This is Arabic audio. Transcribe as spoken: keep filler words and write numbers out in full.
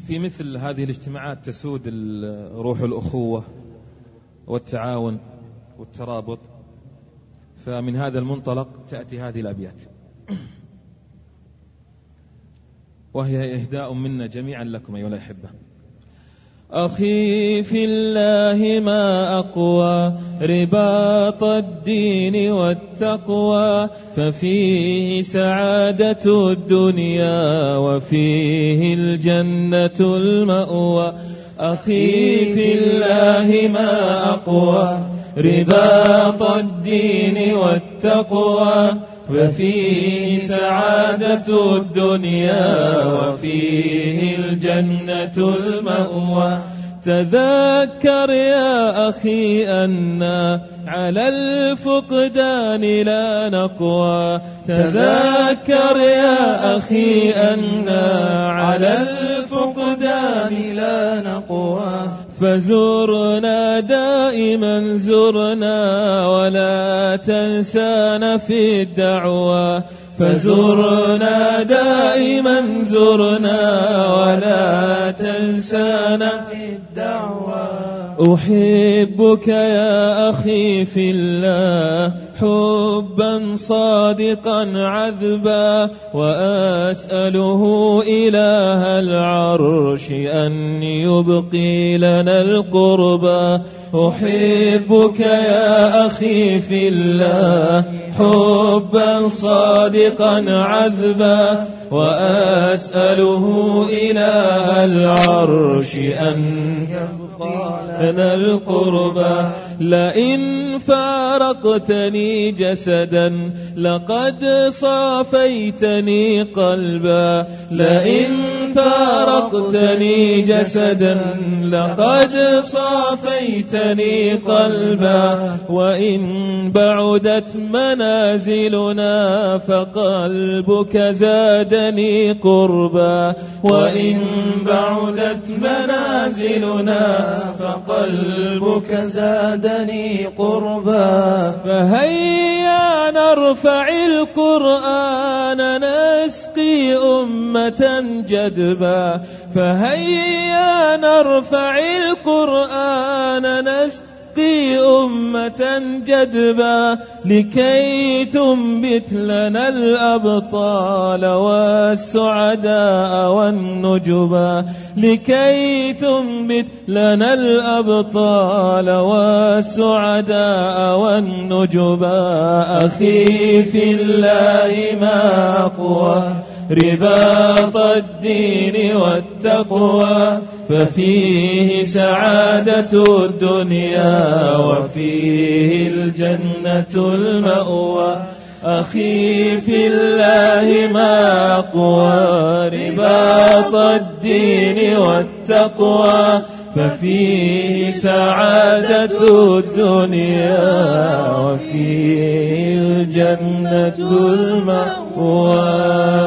في مثل هذه الاجتماعات تسود روح الأخوة والتعاون والترابط، فمن هذا المنطلق تأتي هذه الأبيات، وهي إهداء منا جميعا لكم أيها الأحبة. أخي في الله ما أقوى رباط الدين والتقوى، ففيه سعادة الدنيا وفيه الجنة المأوى. أخي في الله ما أقوى رباط الدين والتقوى، وفيه سعادة الدنيا وفيه الجنة المأوى. تذكر يا أخي أننا على الفقدان لا نقوى، تذكر يا أخي أننا على الفقدان لا نقوى. فزرنا دائما زرنا ولا تنسانا في الدعوة، فزرنا دائما زرنا ولا تنسانا في الدعوة. أحبك يا أخي في الله حبا صادقا عذبا، وأسأله إله العرش أن يبقي لنا القربى. أحبك يا أخي في الله حبا صادقا عذبا، وأسأله إله العرش أن يبقى لنا القربى. لئن فارقتني جسدا لقد صافيتني قلبا، لئن فارقتني جسدا لقد صافيتني قلبا. وإن بعدت منازلنا فقلبك زادني قربا، وإن بعدت منازلنا فقلبك زادني قربا. فهيا نرفع القرآن نسقي أمة جدبا، فهيا نرفع القرآن نسقي أمة جدبا، لكي تنبت لنا الأبطال والسعداء والنجبا، لكي تنبت لنا الأبطال والسعداء والنجبا. أخي في الله ما أقوى رباط الدين والتقوى، ففيه سعادة الدنيا وفيه الجنة المأوى. أخي في الله ما أقوى رباط الدين والتقوى، ففيه سعادة الدنيا وفيه الجنة المأوى.